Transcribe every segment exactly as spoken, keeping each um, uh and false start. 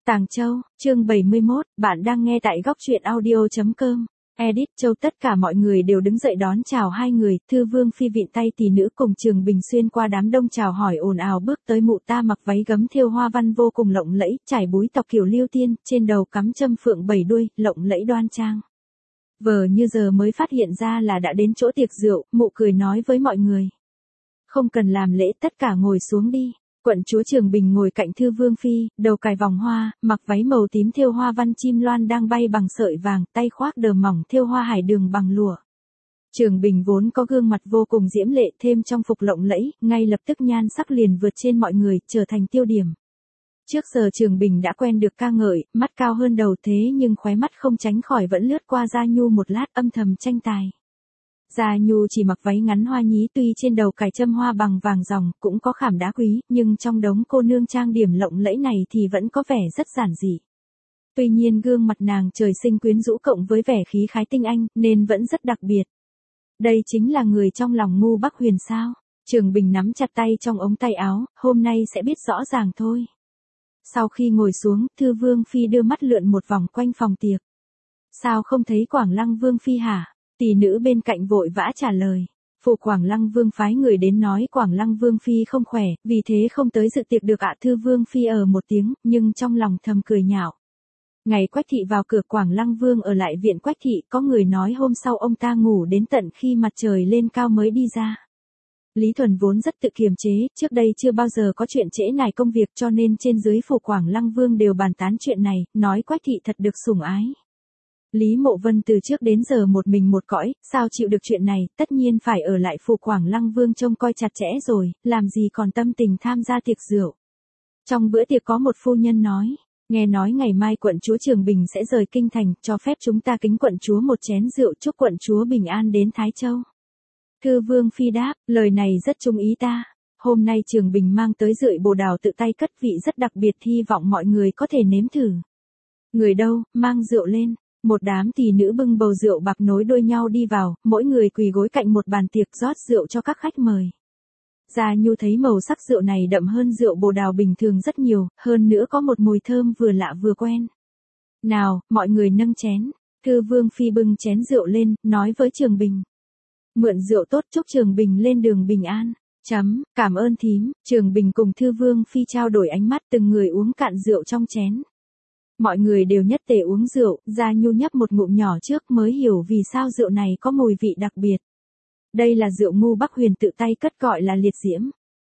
Tàng Châu, chương bảy mươi mốt, bạn đang nghe tại góc truyện audio chấm com. Edit Châu. Tất cả mọi người đều đứng dậy đón chào hai người, Thư Vương Phi vịn tay tỷ nữ cùng Trường Bình xuyên qua đám đông chào hỏi ồn ào bước tới mụ ta mặc váy gấm thêu hoa văn vô cùng lộng lẫy, trải búi tóc kiểu lưu tiên, trên đầu cắm châm phượng bảy đuôi, lộng lẫy đoan trang. Vờ như giờ mới phát hiện ra là đã đến chỗ tiệc rượu, mụ cười nói với mọi người. Không cần làm lễ, tất cả ngồi xuống đi. Quận chúa Trường Bình ngồi cạnh Thư Vương Phi, đầu cài vòng hoa, mặc váy màu tím thêu hoa văn chim loan đang bay bằng sợi vàng, tay khoác đờ mỏng thêu hoa hải đường bằng lụa. Trường Bình vốn có gương mặt vô cùng diễm lệ, thêm trong phục lộng lẫy, ngay lập tức nhan sắc liền vượt trên mọi người, trở thành tiêu điểm. Trước giờ Trường Bình đã quen được ca ngợi, mắt cao hơn đầu thế nhưng khóe mắt không tránh khỏi vẫn lướt qua Gia Nhu một lát âm thầm tranh tài. Gia Nhu chỉ mặc váy ngắn hoa nhí, tuy trên đầu cài châm hoa bằng vàng ròng, cũng có khảm đá quý, nhưng trong đống cô nương trang điểm lộng lẫy này thì vẫn có vẻ rất giản dị. Tuy nhiên gương mặt nàng trời sinh quyến rũ cộng với vẻ khí khái tinh anh, nên vẫn rất đặc biệt. Đây chính là người trong lòng Ngu Bắc Huyền sao? Trường Bình nắm chặt tay trong ống tay áo, hôm nay sẽ biết rõ ràng thôi. Sau khi ngồi xuống, Thư Vương Phi đưa mắt lượn một vòng quanh phòng tiệc. Sao không thấy Quảng Lăng Vương Phi hả? Tỷ nữ bên cạnh vội vã trả lời. Phụ Quảng Lăng Vương phái người đến nói Quảng Lăng Vương Phi không khỏe, vì thế không tới dự tiệc được ạ. Thư Vương Phi ở một tiếng, nhưng trong lòng thầm cười nhạo. Ngày Quách Thị vào cửa, Quảng Lăng Vương ở lại viện Quách Thị, có người nói hôm sau ông ta ngủ đến tận khi mặt trời lên cao mới đi ra. Lý Thuần vốn rất tự kiềm chế, trước đây chưa bao giờ có chuyện trễ nải công việc, cho nên trên dưới phủ Quảng Lăng Vương đều bàn tán chuyện này, nói Quách Thị thật được sủng ái. Lý Mộ Vân từ trước đến giờ một mình một cõi, sao chịu được chuyện này, tất nhiên phải ở lại phủ Quảng Lăng Vương trông coi chặt chẽ rồi, làm gì còn tâm tình tham gia tiệc rượu. Trong bữa tiệc có một phu nhân nói, nghe nói ngày mai quận chúa Trường Bình sẽ rời kinh thành, cho phép chúng ta kính quận chúa một chén rượu chúc quận chúa bình an đến Thái Châu. Thư Vương Phi đáp, lời này rất trung ý ta. Hôm nay Trường Bình mang tới rượu bồ đào tự tay cất vị rất đặc biệt, hy vọng mọi người có thể nếm thử. Người đâu, mang rượu lên. Một đám tỷ nữ bưng bầu rượu bạc nối đuôi nhau đi vào, mỗi người quỳ gối cạnh một bàn tiệc rót rượu cho các khách mời. Gia Nhu thấy màu sắc rượu này đậm hơn rượu bồ đào bình thường rất nhiều, hơn nữa có một mùi thơm vừa lạ vừa quen. Nào, mọi người nâng chén. Thư Vương Phi bưng chén rượu lên, nói với Trường Bình. Mượn rượu tốt chúc Trường Bình lên đường bình an. Chấm, cảm ơn thím. Trường Bình cùng Thư Vương Phi trao đổi ánh mắt, từng người uống cạn rượu trong chén. Mọi người đều nhất tề uống rượu, Gia Nhu nhấp một ngụm nhỏ trước mới hiểu vì sao rượu này có mùi vị đặc biệt. Đây là rượu Ngu Bắc Huyền tự tay cất gọi là liệt diễm.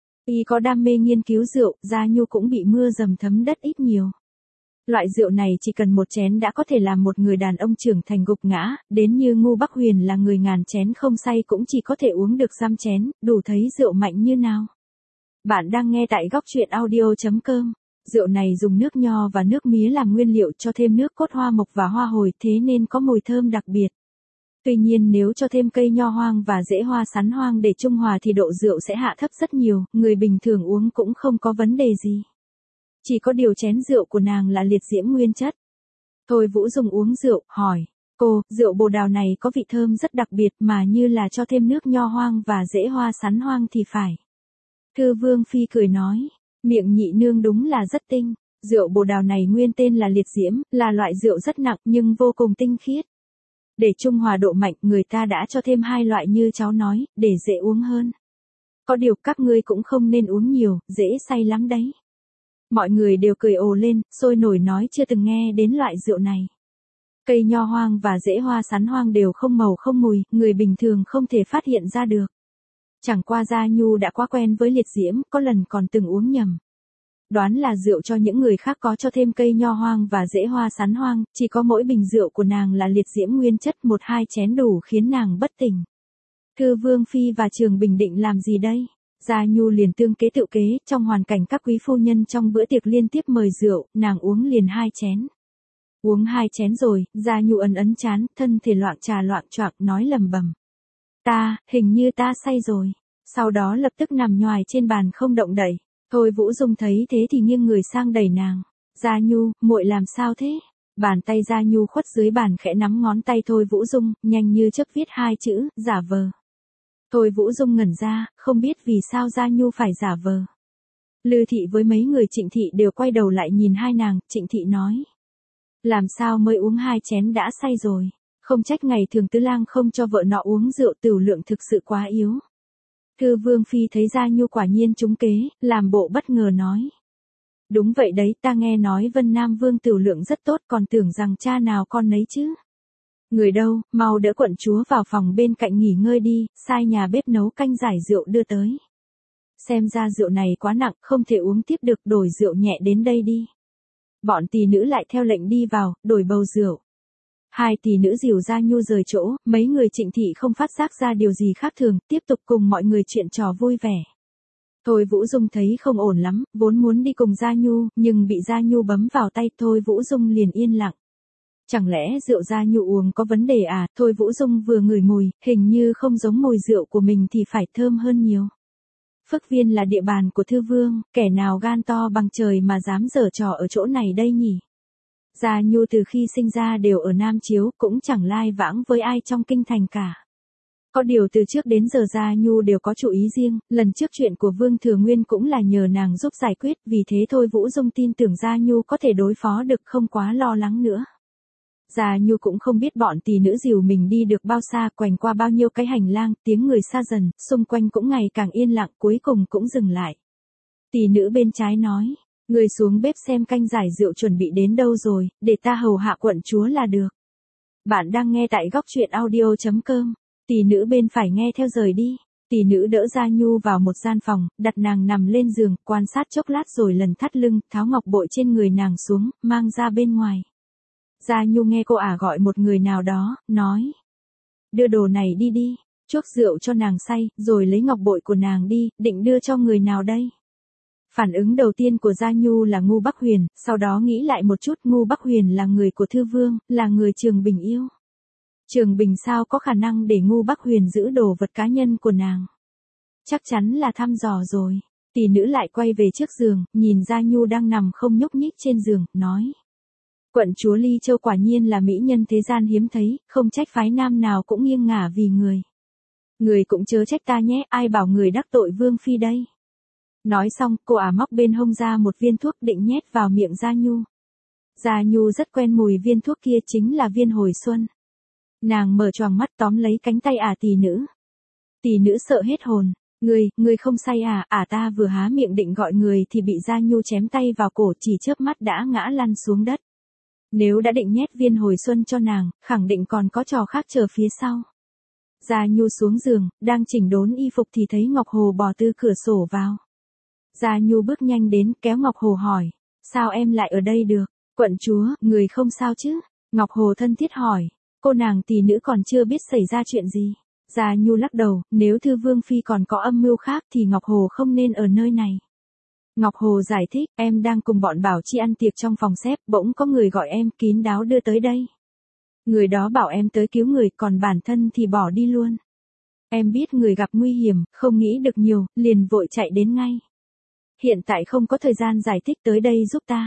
Y có đam mê nghiên cứu rượu, Gia Nhu cũng bị mưa dầm thấm đất ít nhiều. Loại rượu này chỉ cần một chén đã có thể làm một người đàn ông trưởng thành gục ngã, đến như Ngu Bắc Huyền là người ngàn chén không say cũng chỉ có thể uống được giam chén, đủ thấy rượu mạnh như nào. Bạn đang nghe tại góc truyện audio chấm com. Rượu này dùng nước nho và nước mía làm nguyên liệu, cho thêm nước cốt hoa mộc và hoa hồi, thế nên có mùi thơm đặc biệt. Tuy nhiên nếu cho thêm cây nho hoang và rễ hoa sắn hoang để trung hòa thì độ rượu sẽ hạ thấp rất nhiều, người bình thường uống cũng không có vấn đề gì. Chỉ có điều chén rượu của nàng là liệt diễm nguyên chất. Thôi Vũ Dung uống rượu, hỏi, cô, rượu bồ đào này có vị thơm rất đặc biệt mà như là cho thêm nước nho hoang và rễ hoa sắn hoang thì phải. Thư Vương Phi cười nói. Miệng nhị nương đúng là rất tinh, rượu bồ đào này nguyên tên là liệt diễm, là loại rượu rất nặng nhưng vô cùng tinh khiết. Để trung hòa độ mạnh, người ta đã cho thêm hai loại như cháu nói, để dễ uống hơn. Có điều các ngươi cũng không nên uống nhiều, dễ say lắm đấy. Mọi người đều cười ồ lên, sôi nổi nói chưa từng nghe đến loại rượu này. Cây nho hoang và rễ hoa sắn hoang đều không màu không mùi, người bình thường không thể phát hiện ra được. Chẳng qua Gia Nhu đã quá quen với liệt diễm, có lần còn từng uống nhầm. Đoán là rượu cho những người khác có cho thêm cây nho hoang và rễ hoa sắn hoang, chỉ có mỗi bình rượu của nàng là liệt diễm nguyên chất, một hai chén đủ khiến nàng bất tỉnh. Thư Vương Phi và Trường Bình định làm gì đây? Gia Nhu liền tương kế tự kế, trong hoàn cảnh các quý phu nhân trong bữa tiệc liên tiếp mời rượu, nàng uống liền hai chén. Uống hai chén rồi, Gia Nhu ấn ấn chán, thân thể loạng trà loạng choạng nói lầm bầm. Ta, hình như ta say rồi. Sau đó lập tức nằm nhoài trên bàn không động đậy. Thôi Vũ Dung thấy thế thì nghiêng người sang đẩy nàng. Gia Nhu, muội làm sao thế? Bàn tay Gia Nhu khuất dưới bàn khẽ nắm ngón tay Thôi Vũ Dung, nhanh như chớp viết hai chữ, giả vờ. Thôi Vũ Dung ngẩn ra, không biết vì sao Gia Nhu phải giả vờ. Lư Thị với mấy người Trịnh Thị đều quay đầu lại nhìn hai nàng, Trịnh Thị nói. Làm sao mới uống hai chén đã say rồi, không trách ngày thường tứ lang không cho vợ nọ uống rượu, tửu lượng thực sự quá yếu. Thư Vương Phi thấy Gia Nhu quả nhiên trúng kế, làm bộ bất ngờ nói. Đúng vậy đấy, ta nghe nói Vân Nam Vương tửu lượng rất tốt, còn tưởng rằng cha nào con nấy chứ. Người đâu, mau đỡ quận chúa vào phòng bên cạnh nghỉ ngơi đi, sai nhà bếp nấu canh giải rượu đưa tới. Xem ra rượu này quá nặng, không thể uống tiếp được, đổi rượu nhẹ đến đây đi. Bọn tỷ nữ lại theo lệnh đi vào, đổi bầu rượu. Hai tỷ nữ dìu Gia Nhu rời chỗ, mấy người Trịnh Thị không phát giác ra điều gì khác thường, tiếp tục cùng mọi người chuyện trò vui vẻ. Thôi Vũ Dung thấy không ổn lắm, vốn muốn đi cùng Gia Nhu, nhưng bị Gia Nhu bấm vào tay, Thôi Vũ Dung liền yên lặng. Chẳng lẽ rượu Gia Nhu uống có vấn đề à? Thôi Vũ Dung vừa ngửi mùi, hình như không giống mùi rượu của mình thì phải thơm hơn nhiều. Phước Viên là địa bàn của Thư Vương, kẻ nào gan to bằng trời mà dám giở trò ở chỗ này đây nhỉ? Gia Nhu từ khi sinh ra đều ở Nam Chiếu, cũng chẳng lai vãng với ai trong kinh thành cả. Có điều từ trước đến giờ Gia Nhu đều có chủ ý riêng, lần trước chuyện của Vương Thừa Nguyên cũng là nhờ nàng giúp giải quyết, vì thế Thôi Vũ Dung tin tưởng Gia Nhu có thể đối phó được, không quá lo lắng nữa. Gia Nhu cũng không biết bọn tỷ nữ dìu mình đi được bao xa, quanh qua bao nhiêu cái hành lang, tiếng người xa dần, xung quanh cũng ngày càng yên lặng, cuối cùng cũng dừng lại. Tỷ nữ bên trái nói, người xuống bếp xem canh giải rượu chuẩn bị đến đâu rồi, để ta hầu hạ quận chúa là được. Bạn đang nghe tại góc truyện audio chấm com. Tỷ nữ bên phải nghe theo rời đi. Tỷ nữ đỡ Gia Nhu vào một gian phòng, đặt nàng nằm lên giường, quan sát chốc lát rồi lần thắt lưng, tháo ngọc bội trên người nàng xuống, mang ra bên ngoài. Gia Nhu nghe cô ả gọi một người nào đó, nói. Đưa đồ này đi đi, chuốc rượu cho nàng say, rồi lấy ngọc bội của nàng đi, định đưa cho người nào đây? Phản ứng đầu tiên của Gia Nhu là Ngu Bắc Huyền, sau đó nghĩ lại một chút, Ngu Bắc Huyền là người của Thư Vương, là người Trường Bình yêu. Trường Bình sao có khả năng để Ngu Bắc Huyền giữ đồ vật cá nhân của nàng? Chắc chắn là thăm dò rồi. Tỷ nữ lại quay về trước giường, nhìn Gia Nhu đang nằm không nhúc nhích trên giường, nói. Quận chúa Ly Châu quả nhiên là mỹ nhân thế gian hiếm thấy, không trách phái nam nào cũng nghiêng ngả vì người. Người cũng chớ trách ta nhé, ai bảo người đắc tội Vương Phi đây. Nói xong, cô ả móc bên hông ra một viên thuốc định nhét vào miệng Gia Nhu. Gia Nhu rất quen mùi viên thuốc kia, chính là viên hồi xuân. Nàng mở choàng mắt tóm lấy cánh tay ả tỷ nữ. Tỷ nữ sợ hết hồn. Người, người không say à? Ả ta vừa há miệng định gọi người thì bị Gia Nhu chém tay vào cổ, chỉ chớp mắt đã ngã lăn xuống đất. Nếu đã định nhét viên hồi xuân cho nàng, khẳng định còn có trò khác chờ phía sau. Gia Nhu xuống giường, đang chỉnh đốn y phục thì thấy Ngọc Hồ bò từ cửa sổ vào. Gia Nhu bước nhanh đến, kéo Ngọc Hồ hỏi. Sao em lại ở đây được? Quận chúa, người không sao chứ? Ngọc Hồ thân thiết hỏi. Cô nàng tỷ nữ còn chưa biết xảy ra chuyện gì. Gia Nhu lắc đầu, nếu Thư Vương Phi còn có âm mưu khác thì Ngọc Hồ không nên ở nơi này. Ngọc Hồ giải thích, em đang cùng bọn Bảo Chi ăn tiệc trong phòng xếp, bỗng có người gọi em, kín đáo đưa tới đây. Người đó bảo em tới cứu người, còn bản thân thì bỏ đi luôn. Em biết người gặp nguy hiểm, không nghĩ được nhiều, liền vội chạy đến ngay. Hiện tại không có thời gian giải thích, tới đây giúp ta.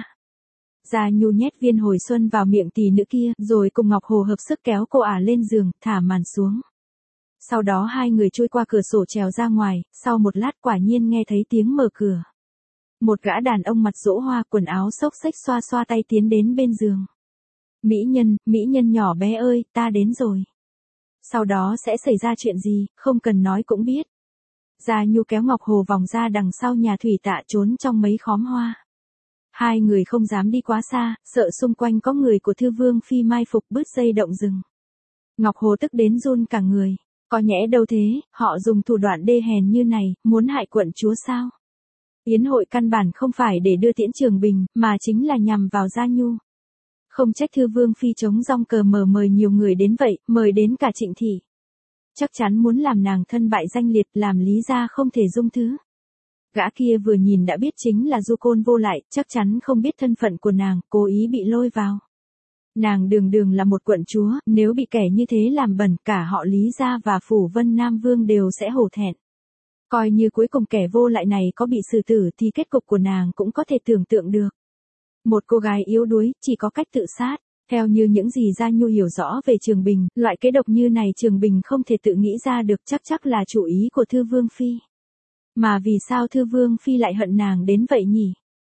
Gia Nhu nhét viên hồi xuân vào miệng tỷ nữ kia, rồi cùng Ngọc Hồ hợp sức kéo cô ả lên giường, thả màn xuống. Sau đó hai người chui qua cửa sổ trèo ra ngoài, sau một lát quả nhiên nghe thấy tiếng mở cửa. Một gã đàn ông mặt rỗ hoa, quần áo xốc xếch xoa xoa tay tiến đến bên giường. Mỹ nhân, mỹ nhân nhỏ bé ơi, ta đến rồi. Sau đó sẽ xảy ra chuyện gì, không cần nói cũng biết. Gia Nhu kéo Ngọc Hồ vòng ra đằng sau nhà thủy tạ, trốn trong mấy khóm hoa. Hai người không dám đi quá xa, sợ xung quanh có người của Thư Vương Phi mai phục bứt dây động rừng. Ngọc Hồ tức đến run cả người. Có nhẽ đâu thế, họ dùng thủ đoạn đê hèn như này, muốn hại quận chúa sao? Yến hội căn bản không phải để đưa tiễn Trường Bình, mà chính là nhằm vào Gia Nhu. Không trách Thư Vương Phi chống rong cờ mờ mời nhiều người đến vậy, mời đến cả Trịnh Thị. Chắc chắn muốn làm nàng thân bại danh liệt, làm Lý gia không thể dung thứ. Gã kia vừa nhìn đã biết chính là Du Côn Vô Lại, chắc chắn không biết thân phận của nàng, cố ý bị lôi vào. Nàng đường đường là một quận chúa, nếu bị kẻ như thế làm bẩn, cả họ Lý gia và phủ Vân Nam Vương đều sẽ hổ thẹn. Coi như cuối cùng kẻ vô lại này có bị xử tử thì kết cục của nàng cũng có thể tưởng tượng được. Một cô gái yếu đuối, chỉ có cách tự sát. Theo như những gì Gia Nhu hiểu rõ về Trường Bình, loại kế độc như này Trường Bình không thể tự nghĩ ra được, chắc chắc là chủ ý của Thư Vương Phi. Mà vì sao Thư Vương Phi lại hận nàng đến vậy nhỉ?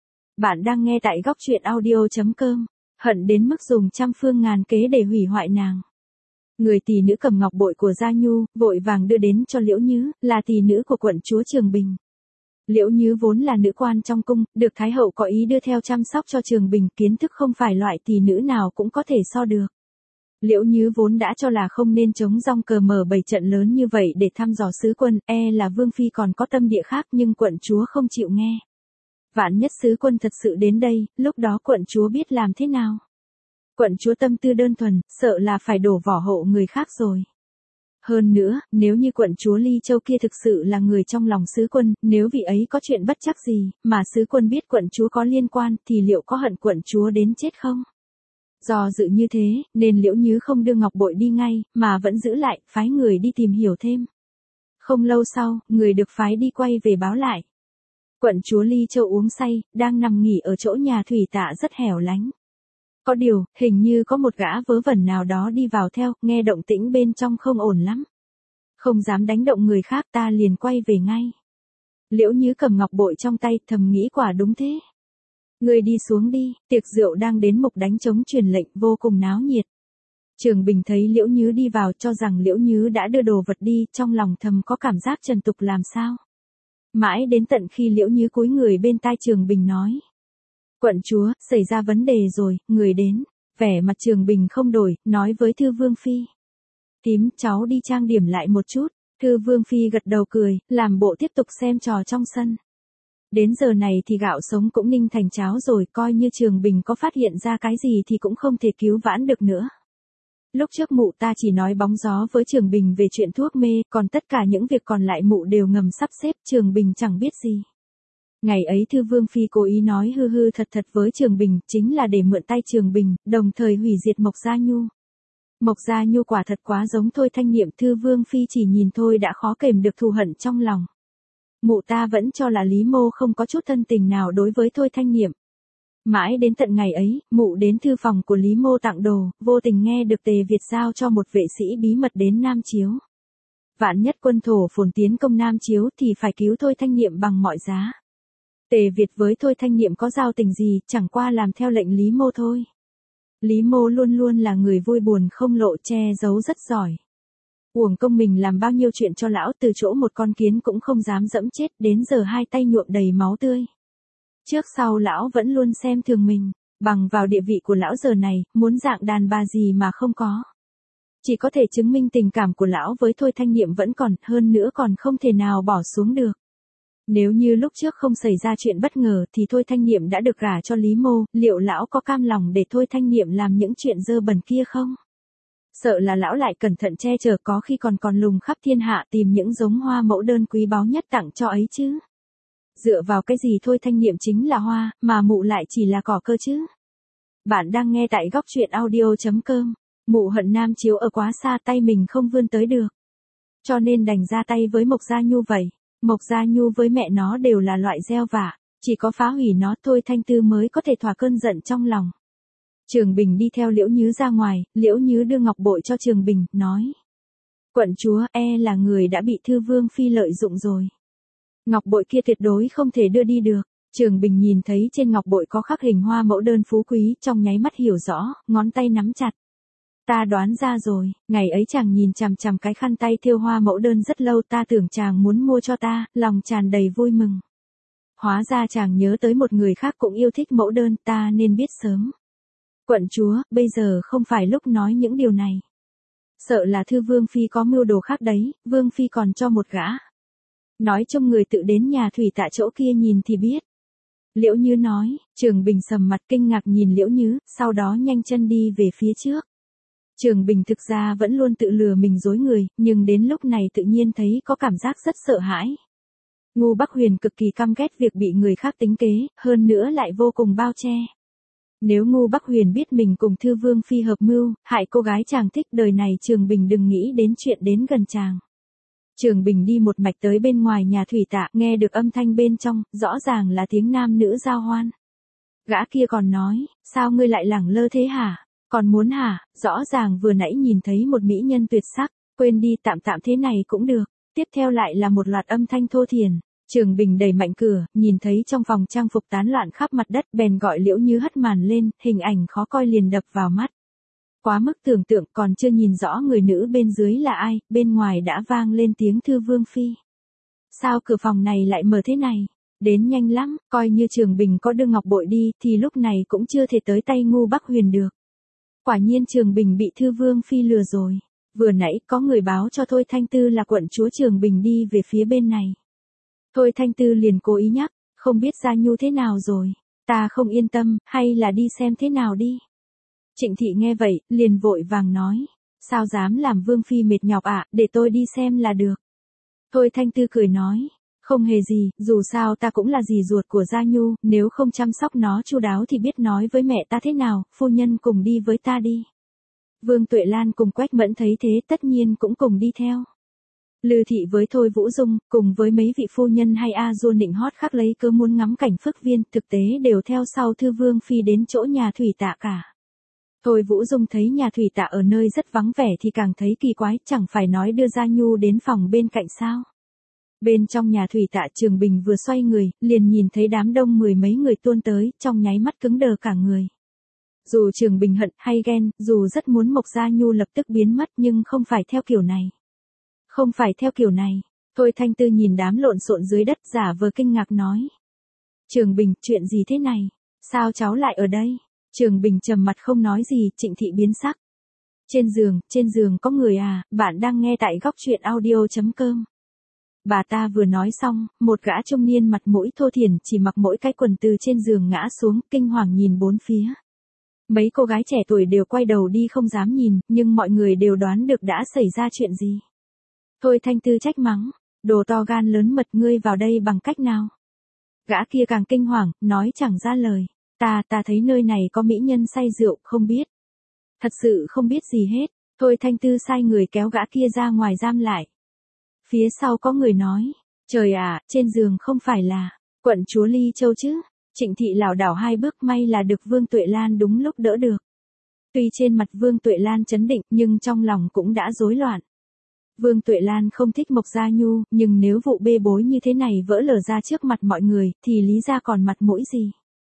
Bạn đang nghe tại góc truyện audio.com. Hận đến mức dùng trăm phương ngàn kế để hủy hoại nàng. Người tỷ nữ cầm ngọc bội của Gia Nhu, vội vàng đưa đến cho Liễu Nhứ, là tỷ nữ của quận chúa Trường Bình. Liễu Nhứ vốn là nữ quan trong cung, được Thái hậu có ý đưa theo chăm sóc cho Trường Bình, kiến thức không phải loại tỷ nữ nào cũng có thể so được. Liễu Nhứ vốn đã cho là không nên chống rong cờ mở bảy trận lớn như vậy để thăm dò sứ quân, e là Vương Phi còn có tâm địa khác, nhưng quận chúa không chịu nghe. Vạn nhất sứ quân thật sự đến đây, lúc đó quận chúa biết làm thế nào? Quận chúa tâm tư đơn thuần, sợ là phải đổ vỏ hộ người khác rồi. Hơn nữa, nếu như quận chúa Ly Châu kia thực sự là người trong lòng sứ quân, nếu vị ấy có chuyện bất chắc gì, mà sứ quân biết quận chúa có liên quan, thì liệu có hận quận chúa đến chết không? Do dự như thế, nên Liễu Nhứ không đưa ngọc bội đi ngay, mà vẫn giữ lại, phái người đi tìm hiểu thêm. Không lâu sau, người được phái đi quay về báo lại. Quận chúa Ly Châu uống say, đang nằm nghỉ ở chỗ nhà thủy tạ rất hẻo lánh. Có điều, hình như có một gã vớ vẩn nào đó đi vào theo, nghe động tĩnh bên trong không ổn lắm. Không dám đánh động người khác, ta liền quay về ngay. Liễu Nhứ cầm ngọc bội trong tay, thầm nghĩ quả đúng thế. Người đi xuống đi, tiệc rượu đang đến mục đánh trống truyền lệnh, vô cùng náo nhiệt. Trường Bình thấy Liễu Nhứ đi vào, cho rằng Liễu Nhứ đã đưa đồ vật đi, trong lòng thầm có cảm giác trần tục làm sao. Mãi đến tận khi Liễu Nhứ cúi người bên tai Trường Bình nói. Quận chúa, xảy ra vấn đề rồi, người đến. Vẻ mặt Trường Bình không đổi, nói với Thư Vương Phi. Tím, cháu đi trang điểm lại một chút. Thư Vương Phi gật đầu cười, làm bộ tiếp tục xem trò trong sân. Đến giờ này thì gạo sống cũng ninh thành cháo rồi, coi như Trường Bình có phát hiện ra cái gì thì cũng không thể cứu vãn được nữa. Lúc trước mụ ta chỉ nói bóng gió với Trường Bình về chuyện thuốc mê, còn tất cả những việc còn lại mụ đều ngầm sắp xếp, Trường Bình chẳng biết gì. Ngày ấy Thư Vương Phi cố ý nói hư hư thật thật với Trường Bình, chính là để mượn tay Trường Bình, đồng thời hủy diệt Mộc Gia Nhu. Mộc Gia Nhu quả thật quá giống Thôi Thanh Niệm, Thư Vương Phi chỉ nhìn thôi đã khó kềm được thù hận trong lòng. Mụ ta vẫn cho là Lý Mô không có chút thân tình nào đối với Thôi Thanh Niệm. Mãi đến tận ngày ấy, mụ đến thư phòng của Lý Mô tặng đồ, vô tình nghe được Tề Việt giao cho một vệ sĩ bí mật đến Nam Chiếu. Vạn nhất quân thổ phồn tiến công Nam Chiếu thì phải cứu Thôi Thanh Niệm bằng mọi giá. Tề Việt với Thôi Thanh Niệm có giao tình gì, chẳng qua làm theo lệnh Lý Mô thôi. Lý Mô luôn luôn là người vui buồn không lộ, che giấu rất giỏi. Uổng công mình làm bao nhiêu chuyện cho lão, từ chỗ một con kiến cũng không dám dẫm chết, đến giờ hai tay nhuộm đầy máu tươi. Trước sau lão vẫn luôn xem thường mình, bằng vào địa vị của lão giờ này, muốn dạng đàn bà gì mà không có. Chỉ có thể chứng minh tình cảm của lão với Thôi Thanh Niệm vẫn còn, hơn nữa còn không thể nào bỏ xuống được. Nếu như lúc trước không xảy ra chuyện bất ngờ thì Thôi Thanh Niệm đã được gả cho Lý Mô, liệu lão có cam lòng để Thôi Thanh Niệm làm những chuyện dơ bẩn kia không? Sợ là lão lại cẩn thận che chở, có khi còn còn lùng khắp thiên hạ tìm những giống hoa mẫu đơn quý báu nhất tặng cho ấy chứ. Dựa vào cái gì Thôi Thanh Niệm chính là hoa, mà mụ lại chỉ là cỏ cơ chứ? Bạn đang nghe tại góc truyện audio.com. Mụ hận Nam Chiếu ở quá xa, tay mình không vươn tới được. Cho nên đành ra tay với Mộc Gia Nhu vậy. Mộc Gia Nhu với mẹ nó đều là loại gieo vạ, chỉ có phá hủy nó Thôi Thanh Tư mới có thể thỏa cơn giận trong lòng. Trường Bình đi theo Liễu Nhứ ra ngoài, Liễu Nhứ đưa ngọc bội cho Trường Bình, nói. Quận chúa, e là người đã bị Thư Vương Phi lợi dụng rồi. Ngọc bội kia tuyệt đối không thể đưa đi được. Trường Bình nhìn thấy trên ngọc bội có khắc hình hoa mẫu đơn phú quý, trong nháy mắt hiểu rõ, ngón tay nắm chặt. Ta đoán ra rồi, ngày ấy chàng nhìn chằm chằm cái khăn tay thêu hoa mẫu đơn rất lâu, ta tưởng chàng muốn mua cho ta, lòng tràn đầy vui mừng. Hóa ra chàng nhớ tới một người khác cũng yêu thích mẫu đơn, ta nên biết sớm. Quận chúa, bây giờ không phải lúc nói những điều này. Sợ là Thư Vương Phi có mưu đồ khác đấy, Vương Phi còn cho một gã. Nói trông người tự đến nhà thủy tạ chỗ kia nhìn thì biết. Liễu Nhứ nói, Trường Bình sầm mặt kinh ngạc nhìn Liễu Nhứ, sau đó nhanh chân đi về phía trước. Trường Bình thực ra vẫn luôn tự lừa mình dối người, nhưng đến lúc này tự nhiên thấy có cảm giác rất sợ hãi. Ngô Bắc Huyền cực kỳ căm ghét việc bị người khác tính kế, hơn nữa lại vô cùng bao che. Nếu Ngô Bắc Huyền biết mình cùng Thư Vương Phi hợp mưu, hại cô gái chàng thích, đời này Trường Bình đừng nghĩ đến chuyện đến gần chàng. Trường Bình đi một mạch tới bên ngoài nhà thủy tạ, nghe được âm thanh bên trong, rõ ràng là tiếng nam nữ giao hoan. Gã kia còn nói, sao ngươi lại lẳng lơ thế hả? Còn muốn hả? Rõ ràng vừa nãy nhìn thấy một mỹ nhân tuyệt sắc, quên đi, tạm tạm thế này cũng được. Tiếp theo lại là một loạt âm thanh thô thiển. Trường Bình đẩy mạnh cửa, nhìn thấy trong phòng trang phục tán loạn khắp mặt đất, bèn gọi Liễu Như hất màn lên, hình ảnh khó coi liền đập vào mắt. Quá mức tưởng tượng, còn chưa nhìn rõ người nữ bên dưới là ai, bên ngoài đã vang lên tiếng Thư Vương Phi. Sao cửa phòng này lại mở thế này? Đến nhanh lắm, coi như Trường Bình có đưa ngọc bội đi, thì lúc này cũng chưa thể tới tay ngu Bắc Huyền được. Quả nhiên Trường Bình bị Thư Vương Phi lừa rồi. Vừa nãy có người báo cho Thôi Thanh Tư là quận chúa Trường Bình đi về phía bên này. Thôi Thanh Tư liền cố ý nhắc, không biết Gia Nhu thế nào rồi, ta không yên tâm, hay là đi xem thế nào đi. Trịnh Thị nghe vậy, liền vội vàng nói, sao dám làm Vương Phi mệt nhọc ạ, à, để tôi đi xem là được. Thôi Thanh Tư cười nói, không hề gì, dù sao ta cũng là dì ruột của Gia Nhu, nếu không chăm sóc nó chu đáo thì biết nói với mẹ ta thế nào, phu nhân cùng đi với ta đi. Vương Tuệ Lan cùng Quách Mẫn thấy thế tất nhiên cũng cùng đi theo. Lư Thị với Thôi Vũ Dung, cùng với mấy vị phu nhân hay A Du nịnh hót khắc lấy cớ muốn ngắm cảnh phước viên, thực tế đều theo sau Thư Vương Phi đến chỗ nhà thủy tạ cả. Thôi Vũ Dung thấy nhà thủy tạ ở nơi rất vắng vẻ thì càng thấy kỳ quái, chẳng phải nói đưa Gia Nhu đến phòng bên cạnh sao. Bên trong nhà thủy tạ Trường Bình vừa xoay người, liền nhìn thấy đám đông mười mấy người tuôn tới, trong nháy mắt cứng đờ cả người. Dù Trường Bình hận hay ghen, dù rất muốn Mộc Gia Nhu lập tức biến mất nhưng không phải theo kiểu này. Không phải theo kiểu này. Thôi Thanh Tư nhìn đám lộn xộn dưới đất giả vờ kinh ngạc nói. Trường Bình, chuyện gì thế này? Sao cháu lại ở đây? Trường Bình trầm mặt không nói gì, Trịnh Thị biến sắc. Trên giường, trên giường có người à, bạn đang nghe tại góc truyện audio chấm com. Bà ta vừa nói xong, một gã trung niên mặt mũi thô thiển chỉ mặc mỗi cái quần từ trên giường ngã xuống, kinh hoàng nhìn bốn phía. Mấy cô gái trẻ tuổi đều quay đầu đi không dám nhìn, nhưng mọi người đều đoán được đã xảy ra chuyện gì. Thôi Thanh Tư trách mắng, đồ to gan lớn mật, ngươi vào đây bằng cách nào? Gã kia càng kinh hoàng, nói chẳng ra lời, ta, ta thấy nơi này có mỹ nhân say rượu, không biết. Thật sự không biết gì hết. Thôi Thanh Tư sai người kéo gã kia ra ngoài giam lại. Phía sau có người nói, trời ạ, trên giường không phải là quận chúa Ly Châu chứ? Trịnh Thị lảo đảo hai bước, may là được Vương Tuệ Lan đúng lúc đỡ được. Tuy trên mặt Vương Tuệ Lan trấn định, nhưng trong lòng cũng đã rối loạn. Vương Tuệ Lan không thích Mộc Gia Nhu, nhưng nếu vụ bê bối như thế này vỡ lở ra trước mặt mọi người, thì lý ra còn mặt mũi gì?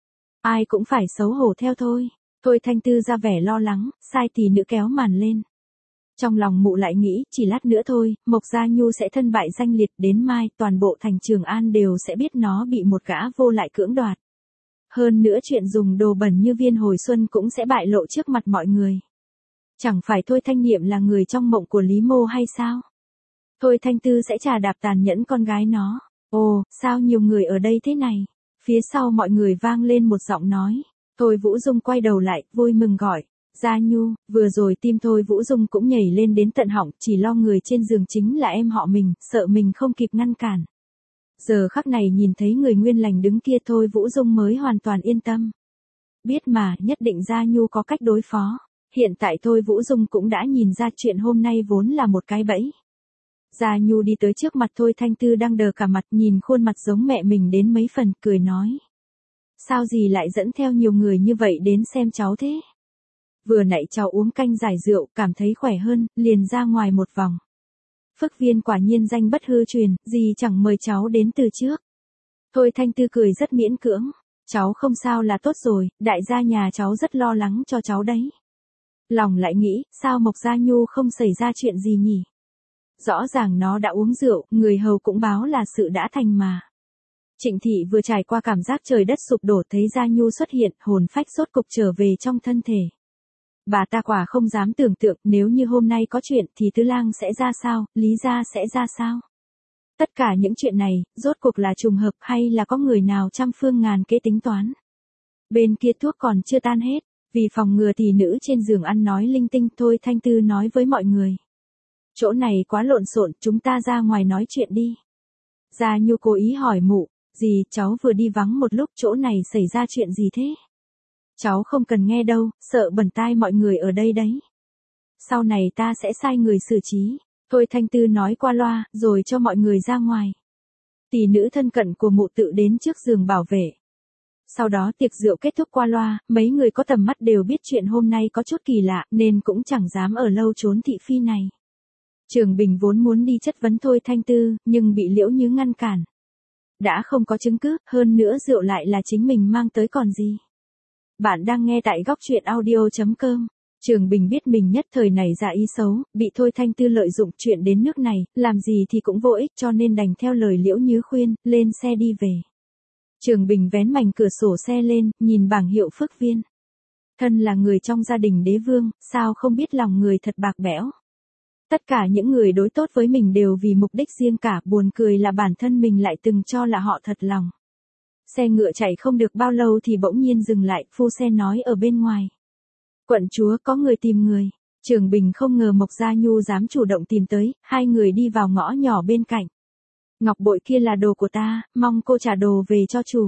Ai cũng phải xấu hổ theo thôi. Thôi Thanh Tư ra vẻ lo lắng, sai tỷ nữ kéo màn lên. Trong lòng mụ lại nghĩ, chỉ lát nữa thôi, Mộc Gia Nhu sẽ thân bại danh liệt, đến mai, toàn bộ thành Trường An đều sẽ biết nó bị một gã vô lại cưỡng đoạt. Hơn nữa chuyện dùng đồ bẩn như viên hồi xuân cũng sẽ bại lộ trước mặt mọi người. Chẳng phải Thôi Thanh Niệm là người trong mộng của Lý Mô hay sao? Thôi Thanh Tư sẽ trà đạp tàn nhẫn con gái nó. Ồ, sao nhiều người ở đây thế này? Phía sau mọi người vang lên một giọng nói. Thôi Vũ Dung quay đầu lại, vui mừng gọi. Gia Nhu, vừa rồi tim Thôi Vũ Dung cũng nhảy lên đến tận họng, chỉ lo người trên giường chính là em họ mình, sợ mình không kịp ngăn cản. Giờ khắc này nhìn thấy người nguyên lành đứng kia Thôi Vũ Dung mới hoàn toàn yên tâm. Biết mà, nhất định Gia Nhu có cách đối phó. Hiện tại Thôi Vũ Dung cũng đã nhìn ra chuyện hôm nay vốn là một cái bẫy. Gia Nhu đi tới trước mặt Thôi Thanh Tư đang đờ cả mặt, nhìn khuôn mặt giống mẹ mình đến mấy phần, cười nói. Sao dì lại dẫn theo nhiều người như vậy đến xem cháu thế? Vừa nãy cháu uống canh giải rượu, cảm thấy khỏe hơn, liền ra ngoài một vòng. Phước viên quả nhiên danh bất hư truyền, dì chẳng mời cháu đến từ trước. Thôi Thanh Tư cười rất miễn cưỡng. Cháu không sao là tốt rồi, đại gia nhà cháu rất lo lắng cho cháu đấy. Lòng lại nghĩ, sao Mộc Gia Nhu không xảy ra chuyện gì nhỉ? Rõ ràng nó đã uống rượu, người hầu cũng báo là sự đã thành mà. Trịnh Thị vừa trải qua cảm giác trời đất sụp đổ, thấy Gia Nhu xuất hiện, hồn phách rốt cục trở về trong thân thể. Bà ta quả không dám tưởng tượng, nếu như hôm nay có chuyện thì Tứ Lang sẽ ra sao, Lý gia sẽ ra sao? Tất cả những chuyện này, rốt cuộc là trùng hợp hay là có người nào trăm phương ngàn kế tính toán? Bên kia thuốc còn chưa tan hết, vì phòng ngừa tỷ nữ trên giường ăn nói linh tinh, Thôi Thanh Tư nói với mọi người. Chỗ này quá lộn xộn, chúng ta ra ngoài nói chuyện đi. Gia Nhu cố ý hỏi mụ, dì, cháu vừa đi vắng một lúc, chỗ này xảy ra chuyện gì thế? Cháu không cần nghe đâu, sợ bẩn tai mọi người ở đây đấy. Sau này ta sẽ sai người xử trí. Thôi Thanh Tư nói qua loa, rồi cho mọi người ra ngoài. Tỷ nữ thân cận của mụ tự đến trước giường bảo vệ. Sau đó tiệc rượu kết thúc qua loa, mấy người có tầm mắt đều biết chuyện hôm nay có chút kỳ lạ, nên cũng chẳng dám ở lâu trốn thị phi này. Trường Bình vốn muốn đi chất vấn Thôi Thanh Tư, nhưng bị Liễu Như ngăn cản. Đã không có chứng cứ, hơn nữa rượu lại là chính mình mang tới còn gì. Bạn đang nghe tại góc truyện audio chấm com. Trường Bình biết mình nhất thời này ra ý xấu, bị Thôi Thanh Tư lợi dụng chuyện đến nước này, làm gì thì cũng vô ích cho nên đành theo lời Liễu Nhứ khuyên, lên xe đi về. Trường Bình vén mảnh cửa sổ xe lên, nhìn bảng hiệu Phước Viên. Thân là người trong gia đình đế vương, sao không biết lòng người thật bạc bẽo. Tất cả những người đối tốt với mình đều vì mục đích riêng cả, buồn cười là bản thân mình lại từng cho là họ thật lòng. Xe ngựa chạy không được bao lâu thì bỗng nhiên dừng lại, phu xe nói ở bên ngoài. Quận chúa, có người tìm người. Trường Bình không ngờ Mộc Gia Nhu dám chủ động tìm tới, hai người đi vào ngõ nhỏ bên cạnh. Ngọc bội kia là đồ của ta, mong cô trả đồ về cho chủ.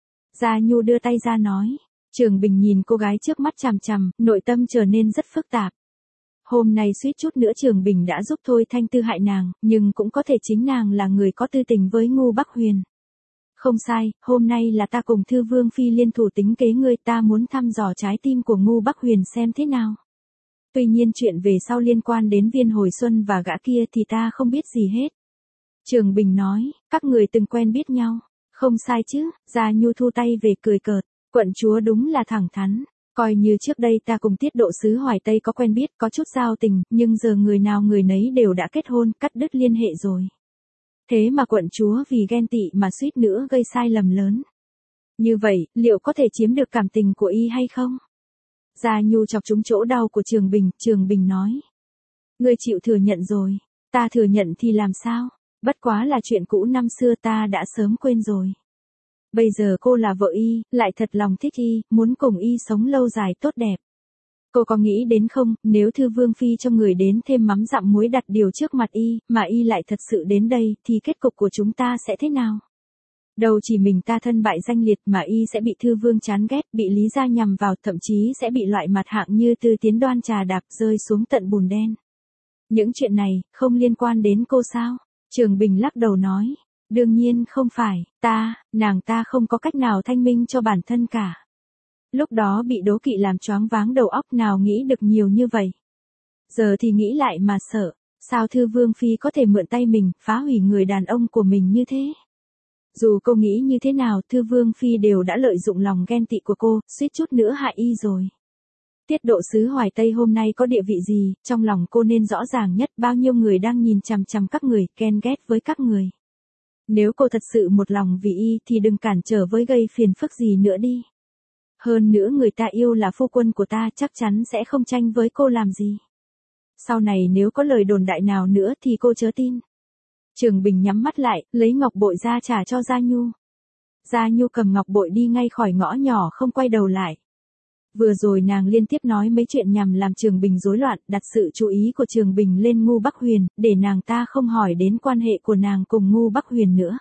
Gia Nhu đưa tay ra nói. Trường Bình nhìn cô gái trước mắt chằm chằm, nội tâm trở nên rất phức tạp. Hôm nay suýt chút nữa Trường Bình đã giúp Thôi Thanh Tư hại nàng, nhưng cũng có thể chính nàng là người có tư tình với Ngu Bắc Huyền. Không sai, hôm nay là ta cùng Thư Vương Phi liên thủ tính kế ngươi, ta muốn thăm dò trái tim của Ngu Bắc Huyền xem thế nào. Tuy nhiên chuyện về sau liên quan đến Viên Hồi Xuân và gã kia thì ta không biết gì hết. Trường Bình nói, các người từng quen biết nhau. Không sai chứ, Gia Nhu thu tay về cười cợt, quận chúa đúng là thẳng thắn. Coi như trước đây ta cùng Tiết Độ sứ Hoài Tây có quen biết, có chút giao tình, nhưng giờ người nào người nấy đều đã kết hôn, cắt đứt liên hệ rồi. Thế mà quận chúa vì ghen tị mà suýt nữa gây sai lầm lớn. Như vậy, liệu có thể chiếm được cảm tình của y hay không? Gia Nhu chọc trúng chỗ đau của Trường Bình, Trường Bình nói. Ngươi chịu thừa nhận rồi, ta thừa nhận thì làm sao? Bất quá là chuyện cũ năm xưa, ta đã sớm quên rồi. Bây giờ cô là vợ y, lại thật lòng thích y, muốn cùng y sống lâu dài tốt đẹp. Cô có nghĩ đến không, nếu Thư Vương Phi cho người đến thêm mắm dặm muối đặt điều trước mặt y, mà y lại thật sự đến đây, thì kết cục của chúng ta sẽ thế nào? Đâu chỉ mình ta thân bại danh liệt mà y sẽ bị Thư Vương chán ghét, bị Lý gia nhằm vào, thậm chí sẽ bị loại mặt hạng như Tư Tiến Đoan trà đạp rơi xuống tận bùn đen. Những chuyện này, không liên quan đến cô sao? Trường Bình lắc đầu nói. Đương nhiên không phải, ta, nàng ta không có cách nào thanh minh cho bản thân cả. Lúc đó bị đố kỵ làm choáng váng đầu óc, nào nghĩ được nhiều như vậy. Giờ thì nghĩ lại mà sợ, sao Thư Vương Phi có thể mượn tay mình, phá hủy người đàn ông của mình như thế? Dù cô nghĩ như thế nào, Thư Vương Phi đều đã lợi dụng lòng ghen tị của cô, suýt chút nữa hại y rồi. Tiết Độ sứ Hoài Tây hôm nay có địa vị gì, trong lòng cô nên rõ ràng nhất, bao nhiêu người đang nhìn chằm chằm các người, ghen ghét với các người. Nếu cô thật sự một lòng vì y thì đừng cản trở với gây phiền phức gì nữa đi. Hơn nữa người ta yêu là phu quân của ta, chắc chắn sẽ không tranh với cô làm gì. Sau này nếu có lời đồn đại nào nữa thì cô chớ tin. Trường Bình nhắm mắt lại, lấy ngọc bội ra trả cho Gia Nhu. Gia Nhu cầm ngọc bội đi ngay khỏi ngõ nhỏ, không quay đầu lại. Vừa rồi nàng liên tiếp nói mấy chuyện nhằm làm Trường Bình rối loạn, đặt sự chú ý của Trường Bình lên Ngu Bắc Huyền, để nàng ta không hỏi đến quan hệ của nàng cùng Ngu Bắc Huyền nữa.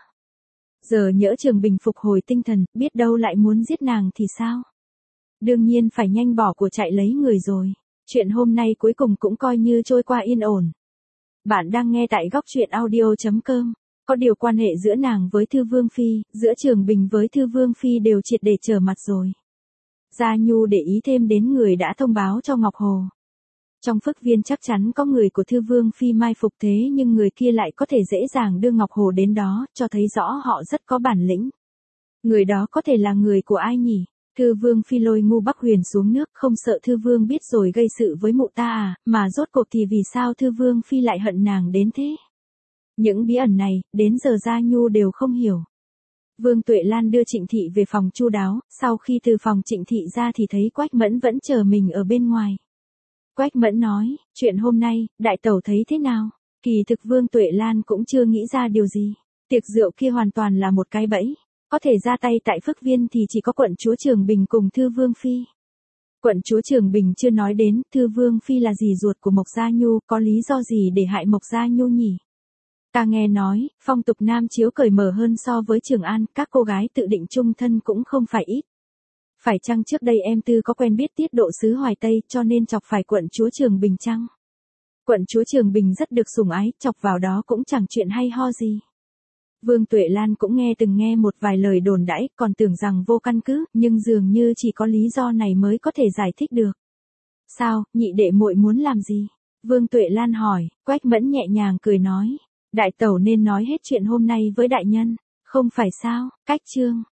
Giờ nhỡ Trường Bình phục hồi tinh thần, biết đâu lại muốn giết nàng thì sao? Đương nhiên phải nhanh bỏ của chạy lấy người rồi. Chuyện hôm nay cuối cùng cũng coi như trôi qua yên ổn. Bạn đang nghe tại góc truyện audio chấm com. Có điều quan hệ giữa nàng với Thư Vương Phi, giữa Trường Bình với Thư Vương Phi đều triệt để trở mặt rồi. Gia Nhu để ý thêm đến người đã thông báo cho Ngọc Hồ. Trong Phước Viên chắc chắn có người của Thư Vương Phi mai phục, thế nhưng người kia lại có thể dễ dàng đưa Ngọc Hồ đến đó, cho thấy rõ họ rất có bản lĩnh. Người đó có thể là người của ai nhỉ? Thư Vương Phi lôi Ngu Bắc Huyền xuống nước, không sợ Thư Vương biết rồi gây sự với mụ ta à, mà rốt cuộc thì vì sao Thư Vương Phi lại hận nàng đến thế? Những bí ẩn này, đến giờ Gia Nhu đều không hiểu. Vương Tuệ Lan đưa Trịnh Thị về phòng chu đáo, sau khi từ phòng Trịnh Thị ra thì thấy Quách Mẫn vẫn chờ mình ở bên ngoài. Quách Mẫn nói, chuyện hôm nay, đại tẩu thấy thế nào? Kỳ thực Vương Tuệ Lan cũng chưa nghĩ ra điều gì. Tiệc rượu kia hoàn toàn là một cái bẫy. Có thể ra tay tại Phước Viên thì chỉ có quận chúa Trường Bình cùng Thư Vương Phi. Quận chúa Trường Bình chưa nói đến, Thư Vương Phi là dì ruột của Mộc Gia Nhu, có lý do gì để hại Mộc Gia Nhu nhỉ? Ta nghe nói, phong tục nam chiếu cởi mở hơn so với Trường An, các cô gái tự định chung thân cũng không phải ít. Phải chăng trước đây em Tư có quen biết Tiết Độ sứ Hoài Tây cho nên chọc phải quận chúa Trường Bình chăng? Quận chúa Trường Bình rất được sủng ái, chọc vào đó cũng chẳng chuyện hay ho gì. Vương Tuệ Lan cũng nghe từng nghe một vài lời đồn đãi, còn tưởng rằng vô căn cứ, nhưng dường như chỉ có lý do này mới có thể giải thích được. Sao, nhị đệ muội muốn làm gì? Vương Tuệ Lan hỏi. Quách Mẫn nhẹ nhàng cười nói. Đại tẩu nên nói hết chuyện hôm nay với đại nhân. Không phải sao, cách chương.